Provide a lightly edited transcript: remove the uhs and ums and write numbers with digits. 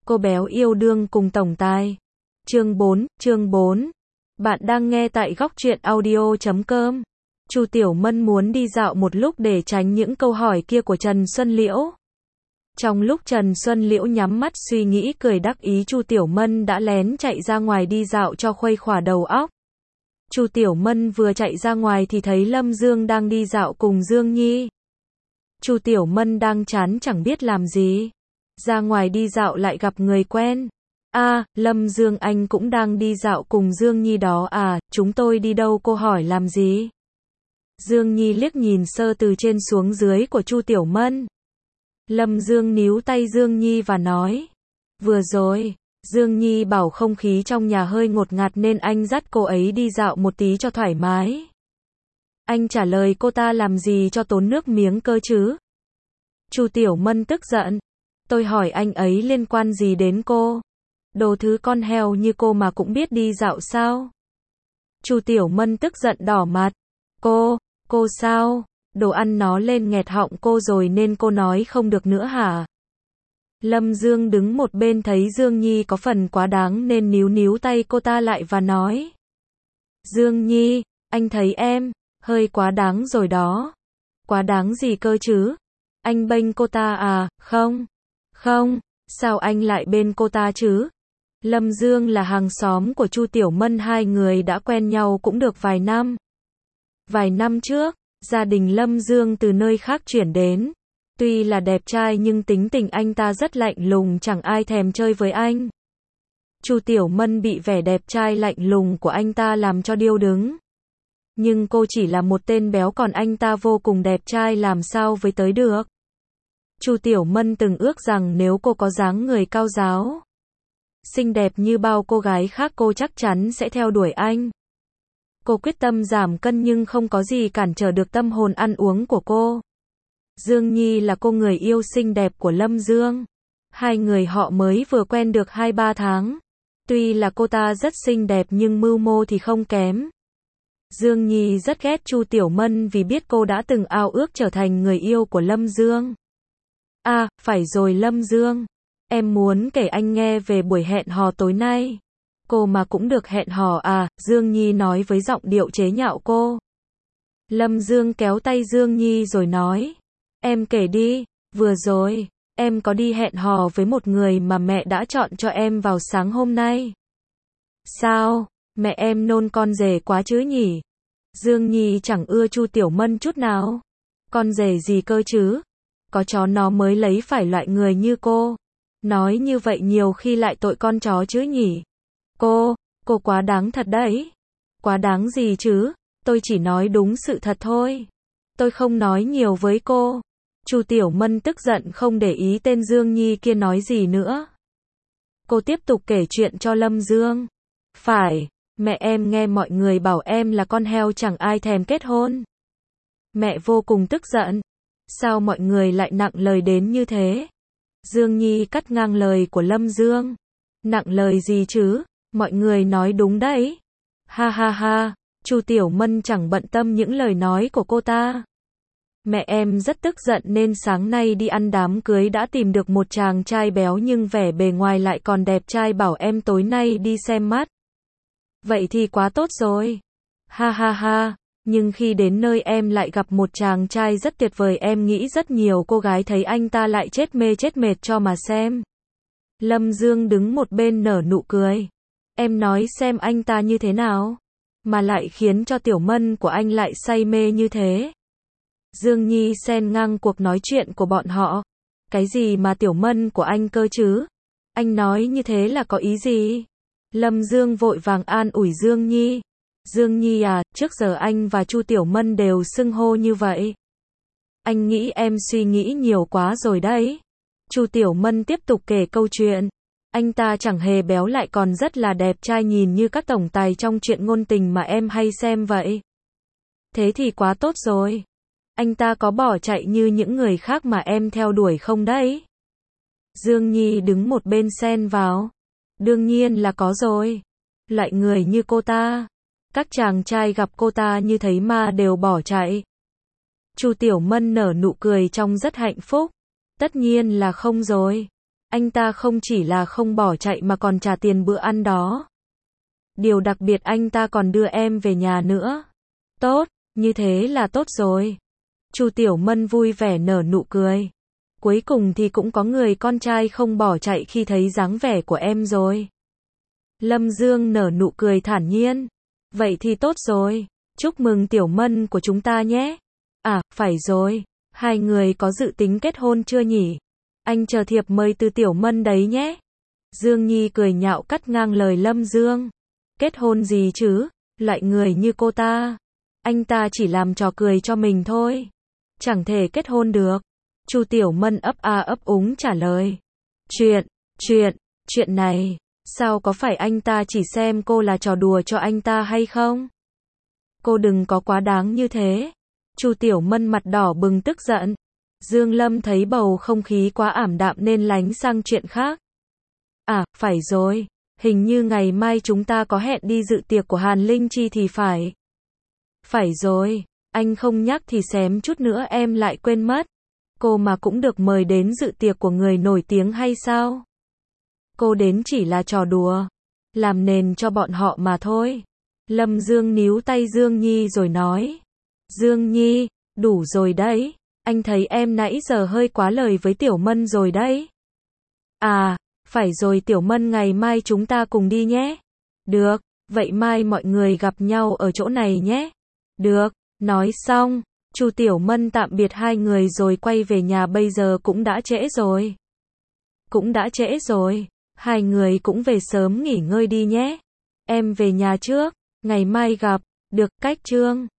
Cô béo yêu đương cùng tổng tài. Chương 4. Bạn đang nghe tại góc truyện audio.com. Chu Tiểu Mân muốn đi dạo một lúc để tránh những câu hỏi kia của Trần Xuân Liễu. Trong lúc Trần Xuân Liễu nhắm mắt suy nghĩ cười đắc ý, Chu Tiểu Mân đã lén chạy ra ngoài đi dạo cho khuây khỏa đầu óc. Chu Tiểu Mân vừa chạy ra ngoài thì thấy Lâm Dương đang đi dạo cùng Dương Nhi. Chu Tiểu Mân đang chán chẳng biết làm gì. Ra ngoài đi dạo lại gặp người quen. Lâm Dương, anh cũng đang đi dạo cùng Dương Nhi đó à? Chúng tôi đi đâu? Cô hỏi làm gì? Dương Nhi liếc nhìn sơ từ trên xuống dưới của Chu Tiểu Mân. Lâm Dương níu tay Dương Nhi và nói. Vừa rồi, Dương Nhi bảo không khí trong nhà hơi ngột ngạt nên anh dắt cô ấy đi dạo một tí cho thoải mái. Anh trả lời cô ta làm gì cho tốn nước miếng cơ chứ? Chu Tiểu Mân tức giận. Tôi hỏi anh ấy liên quan gì đến cô? Đồ thứ con heo như cô mà cũng biết đi dạo sao? Chu Tiểu Mân tức giận đỏ mặt. Cô sao? Đồ ăn nó lên nghẹt họng cô rồi nên cô nói không được nữa hả? Lâm Dương đứng một bên thấy Dương Nhi có phần quá đáng nên níu tay cô ta lại và nói. Dương Nhi, anh thấy em hơi quá đáng rồi đó. Quá đáng gì cơ chứ? Anh bênh cô ta à? Không, sao anh lại bên cô ta chứ? Lâm Dương là hàng xóm của Chu Tiểu Mân, hai người đã quen nhau cũng được vài năm. Vài năm trước, gia đình Lâm Dương từ nơi khác chuyển đến. Tuy là đẹp trai nhưng tính tình anh ta rất lạnh lùng, chẳng ai thèm chơi với anh. Chu Tiểu Mân bị vẻ đẹp trai lạnh lùng của anh ta làm cho điêu đứng. Nhưng cô chỉ là một tên béo còn anh ta vô cùng đẹp trai, làm sao với tới được. Chu Tiểu Mân từng ước rằng nếu cô có dáng người cao ráo, xinh đẹp như bao cô gái khác, cô chắc chắn sẽ theo đuổi anh. Cô quyết tâm giảm cân nhưng không có gì cản trở được tâm hồn ăn uống của cô. Dương Nhi là cô người yêu xinh đẹp của Lâm Dương. Hai người họ mới vừa quen được 2-3 tháng. Tuy là cô ta rất xinh đẹp nhưng mưu mô thì không kém. Dương Nhi rất ghét Chu Tiểu Mân vì biết cô đã từng ao ước trở thành người yêu của Lâm Dương. Phải rồi Lâm Dương. Em muốn kể anh nghe về buổi hẹn hò tối nay. Cô mà cũng được hẹn hò à? Dương Nhi nói với giọng điệu chế nhạo cô. Lâm Dương kéo tay Dương Nhi rồi nói. Em kể đi, vừa rồi, em có đi hẹn hò với một người mà mẹ đã chọn cho em vào sáng hôm nay. Sao, mẹ em nôn con rể quá chứ nhỉ? Dương Nhi chẳng ưa Chu Tiểu Mân chút nào. Con rể gì cơ chứ? Có chó nó mới lấy phải loại người như cô. Nói như vậy nhiều khi lại tội con chó chứ nhỉ? Cô quá đáng thật đấy. Quá đáng gì chứ? Tôi chỉ nói đúng sự thật thôi. Tôi không nói nhiều với cô. Chu Tiểu Mân tức giận không để ý tên Dương Nhi kia nói gì nữa. Cô tiếp tục kể chuyện cho Lâm Dương. Phải, mẹ em nghe mọi người bảo em là con heo chẳng ai thèm kết hôn. Mẹ vô cùng tức giận. Sao mọi người lại nặng lời đến như thế? Dương Nhi cắt ngang lời của Lâm Dương. Nặng lời gì chứ? Mọi người nói đúng đấy. Ha. Chu Tiểu Mân chẳng bận tâm những lời nói của cô ta. Mẹ em rất tức giận nên sáng nay đi ăn đám cưới đã tìm được một chàng trai béo nhưng vẻ bề ngoài lại còn đẹp trai, bảo em tối nay đi xem mắt. Vậy thì quá tốt rồi. Ha. Nhưng khi đến nơi em lại gặp một chàng trai rất tuyệt vời, em nghĩ rất nhiều cô gái thấy anh ta lại chết mê chết mệt cho mà xem. Lâm Dương đứng một bên nở nụ cười. Em nói xem anh ta như thế nào mà lại khiến cho Tiểu Mân của anh lại say mê như thế? Dương Nhi xen ngang cuộc nói chuyện của bọn họ. Cái gì mà Tiểu Mân của anh cơ chứ? Anh nói như thế là có ý gì? Lâm Dương vội vàng an ủi Dương Nhi. Dương Nhi à, trước giờ anh và Chu Tiểu Mân đều xưng hô như vậy. Anh nghĩ em suy nghĩ nhiều quá rồi đấy. Chu Tiểu Mân tiếp tục kể câu chuyện. Anh ta chẳng hề béo lại còn rất là đẹp trai, nhìn như các tổng tài trong truyện ngôn tình mà em hay xem vậy. Thế thì quá tốt rồi. Anh ta có bỏ chạy như những người khác mà em theo đuổi không đấy? Dương Nhi đứng một bên xen vào. Đương nhiên là có rồi. Loại người như cô ta, các chàng trai gặp cô ta như thấy ma đều bỏ chạy. Chu Tiểu Mân nở nụ cười trông rất hạnh phúc. Tất nhiên là không rồi. Anh ta không chỉ là không bỏ chạy mà còn trả tiền bữa ăn đó. Điều đặc biệt anh ta còn đưa em về nhà nữa. Tốt, như thế là tốt rồi. Chu Tiểu Mân vui vẻ nở nụ cười. Cuối cùng thì cũng có người con trai không bỏ chạy khi thấy dáng vẻ của em rồi. Lâm Dương nở nụ cười thản nhiên. Vậy thì tốt rồi. Chúc mừng Tiểu Mân của chúng ta nhé. À, phải rồi. Hai người có dự tính kết hôn chưa nhỉ? Anh chờ thiệp mời từ Tiểu Mân đấy nhé. Dương Nhi cười nhạo cắt ngang lời Lâm Dương. Kết hôn gì chứ? Loại người như cô ta. Anh ta chỉ làm trò cười cho mình thôi. Chẳng thể kết hôn được. Chu Tiểu Mân ấp a ấp úng trả lời. Chuyện này, sao có phải anh ta chỉ xem cô là trò đùa cho anh ta hay không? Cô đừng có quá đáng như thế. Chu Tiểu Mân mặt đỏ bừng tức giận. Dương Lâm thấy bầu không khí quá ảm đạm nên lánh sang chuyện khác. À, phải rồi. Hình như ngày mai chúng ta có hẹn đi dự tiệc của Hàn Linh Chi thì phải. Phải rồi. Anh không nhắc thì xém chút nữa em lại quên mất. Cô mà cũng được mời đến dự tiệc của người nổi tiếng hay sao? Cô đến chỉ là trò đùa. Làm nền cho bọn họ mà thôi. Lâm Dương níu tay Dương Nhi rồi nói. Dương Nhi, đủ rồi đấy. Anh thấy em nãy giờ hơi quá lời với Tiểu Mân rồi đấy. À, phải rồi Tiểu Mân, ngày mai chúng ta cùng đi nhé. Được, vậy mai mọi người gặp nhau ở chỗ này nhé. Được, nói xong, Chu Tiểu Mân tạm biệt hai người rồi quay về nhà. Bây giờ cũng đã trễ rồi. Hai người cũng về sớm nghỉ ngơi đi nhé. Em về nhà trước, ngày mai gặp. Được, cách Trương.